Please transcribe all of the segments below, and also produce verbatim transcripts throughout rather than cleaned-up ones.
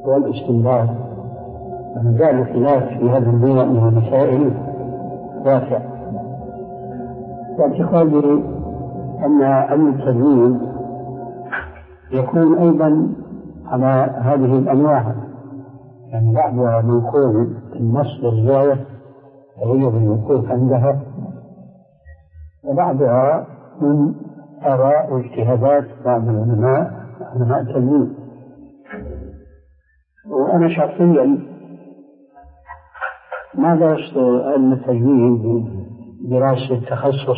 والاستنباط، ومجال الخلاف في هذا النوع من المسائل واسع. واعتقادي أن علم التجويد يكون أيضا على هذه الأنواع، يعني بعضها منقول النص والرواية وهي بالوقوف عندها، وبعضها من آراء واجتهادات بعض العلماء علماء التجويد. وأنا شخصيا ما درست علم التجويد دراسة تخصص،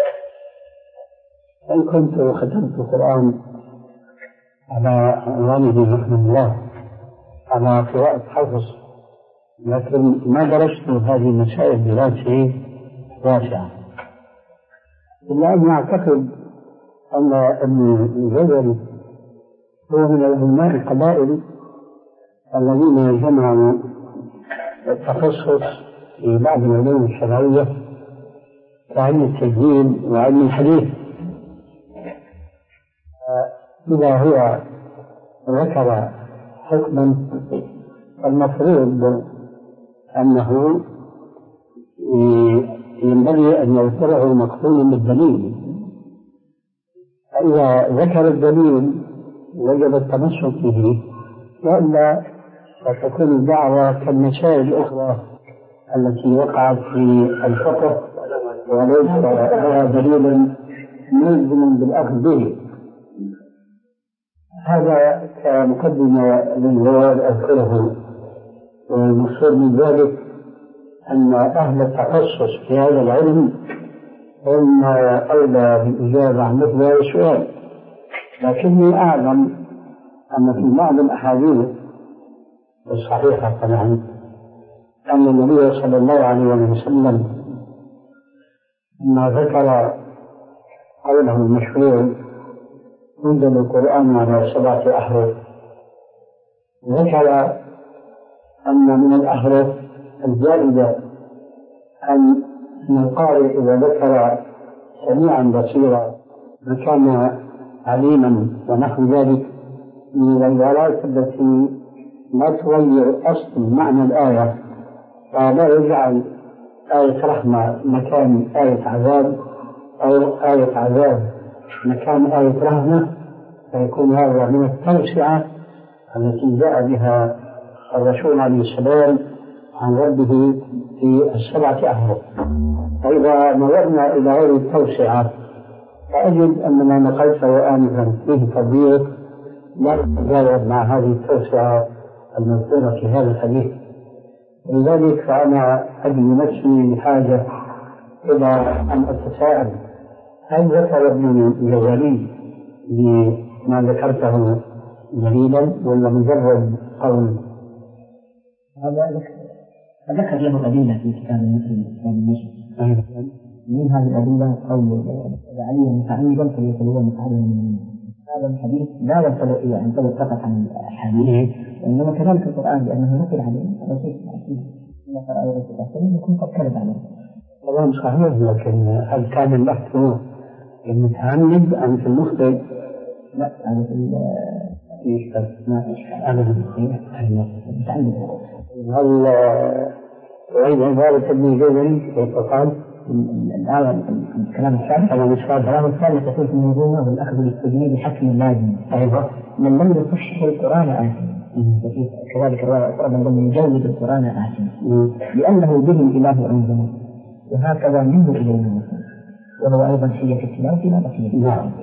بل كنت ختمت القرآن على والدي رحمه الله على قراءة حفظ، لكن ما درست هذه المسائل دراسة واسعة. إلا أني أعتقد أن ابن الجزري هو من العلماء القبائل الذين جمعوا التخصص في بعض العلوم الشرعية كعلم التجويد وعلم الحديث. إذا هو ذكر حكما المفروض أنه ينبغي أن يذكره مقرون بالدليل، فإذا ذكر الدليل وجب التمسك به، وإلا فتكون الدعوة كالمسائل الأخرى التي وقعت في الفقه وليس لها دليل ملزم بالأخذ به. هذا كمقدمة للجواب أذكره. والمقصود من ذلك أن أهل التخصص في هذا العلم هم أولى بالإجابة عن مثل هذا السؤال، لكني أعلم أن في بعض الأحاديث الصحيحة طبعا أن النبي صلى الله عليه وسلم ما ذكر قوله المشهور ينزل القرآن على سبعة أحرف، ذكر أن من الأحرف الجائزة أن القارئ إذا ذكر سميعا بصيرا وكان عليما ونحو ذلك من العبارات التي لا تغير أصل معنى الآية، فلا يجعل آية رحمة مكان آية عذاب أو آية عذاب مكان آية رحمة، فيكون هذا من التوسعة التي جاء بها الرسول عليه السلام عن ربه في السبعة أحرف. فإذا نظرنا إلى هذه التوسعة فأجد أن ما نقلته آنفا فيه تضييق لا يتجاوز مع هذه التوسعة المذكورة في هذا الحديث. لذلك فأنا أجد نفسي بحاجة إلى أن أتساءل: هل ذكر ابن الجزري بما ذكرته دليلا ولا مجرد قول؟ هذا ذكر له أدلة في كتاب المسلم كتاب النشر، من هذه الأدلة قول علي متعمدا فليتبوأ مقعده من النار. هذا الحديث لا ينطبق ينطبق فقط عن الأحاديث، وإنما كذلك القرآن لأنه نقل عليه الرسول صلى الله عليه وسلم إن قرأ الرسول صلى الله عليه وسلم يكون قد كذب عليه. طبعا صحيح، لكن هل كان البحث المتعمد أم في المخطئ؟ لا، هذا في يشتغل ما أبدا المتعمد. هل وعيد عبارة ابن الجزري كيف قال؟ الآية الكلام الثالث الكلام الثالث الكلام الثالث تكون في النجوم والأخذ بالتجنيد حكم لازم. أيضا من لم يفشح القرآن آثم، كذلك رواية أخرى من لم يجود القرآن آثم لأنه به الإله أنزل وهكذا منه إلينا مثلا، وهو أيضا حية التلاوة لا بقية. نعم،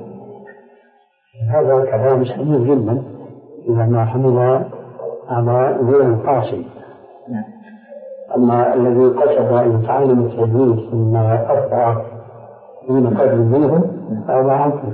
هذا كلام سليم جدا إذا ما حمل على غير قاصد. نعم. أما الذي قصد أن يتعلم التجويد ثم أخطأ دون قدر منه فهذا عنكم.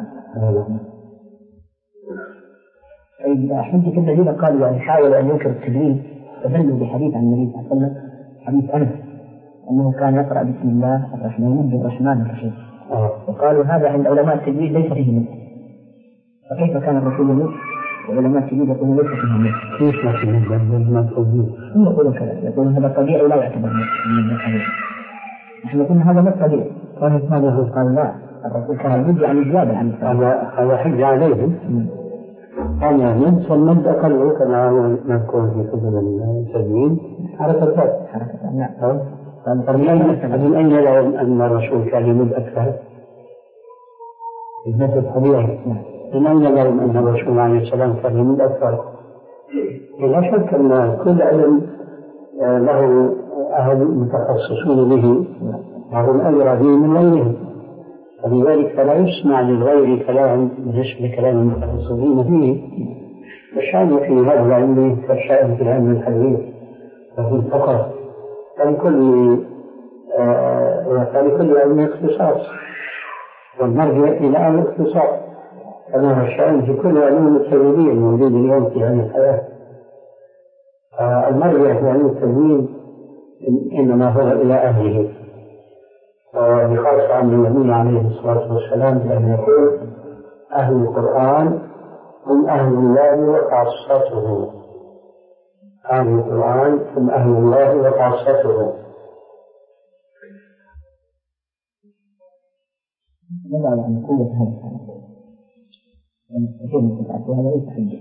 حجة الذين قالوا أن حاول أن ينكر التجويد تبلوا بحديث عن النبي صلى الله عليه وسلم، حديث أنس أنه كان يقرأ بسم الله الرحمن الرحمن الرحيم، وقالوا هذا عند علماء التجويد ليس فيه مثل، فكيف كان الرسول مثل وعلماء التجويد يقولون ليس فيه مثل؟ كيف ما فيه مثل؟ ما التجويد يقولون كذا، يقولون هذا طبيعي لا يعتبر مثل. نحن قلنا هذا مش طبيعي، قال لا، الرسول كان يجي عن الزيادة عن هذا هذا حج عليهم. أنا من ثم أقل كما نذكر في كتب التدوين حركة الذات. حركة نعم. من أين يعلم أن الرسول كان يمد أكثر؟ الذات الطبيعي. من أين يعلم أن الرسول عليه السلام كان يمد أكثر؟ لا شك أن كل علم له أهل متخصصون به وهم أدرى به من غيرهم، فلذلك فلا يسمع للغير كلام بالنسبة لكلام المتخصصين فيه. والشأن في هذا العلم كالشأن في العلم الحديث وفي الفقه، فلكل فلكل علم اختصاص والمرجع إلى أهل الاختصاص، كما هو الشأن في كل علوم التجريبية الموجودة اليوم في هذه الحياة. المرجع في علم التجريب إنما هو إلى أهله، وبخاصة عن النبي عليه الصلاة والسلام بأن يقول أهل القرآن هم أهل الله وخاصته. أهل القرآن هم أهل الله وخاصته. ماذا عن قوة هذا الكلام؟ كثير من الكتاب وهذا ليس حجة.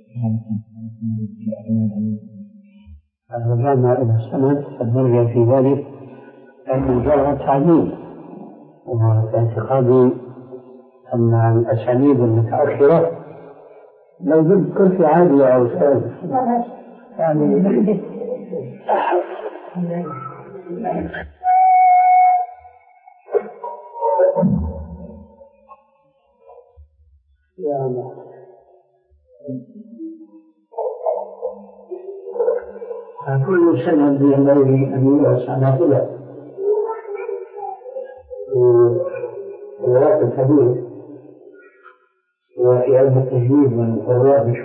رجعنا إلى السند فنرجع في ذلك أن جاء تعليم، وفي اعتقادي أن الأسانيد المتأخرة لو جبت كل في عادية أو سائل يعني يا الله كل سنة ينبغي أن يدرس على طلع ورواية الحديث وفي علم التجويد والقراء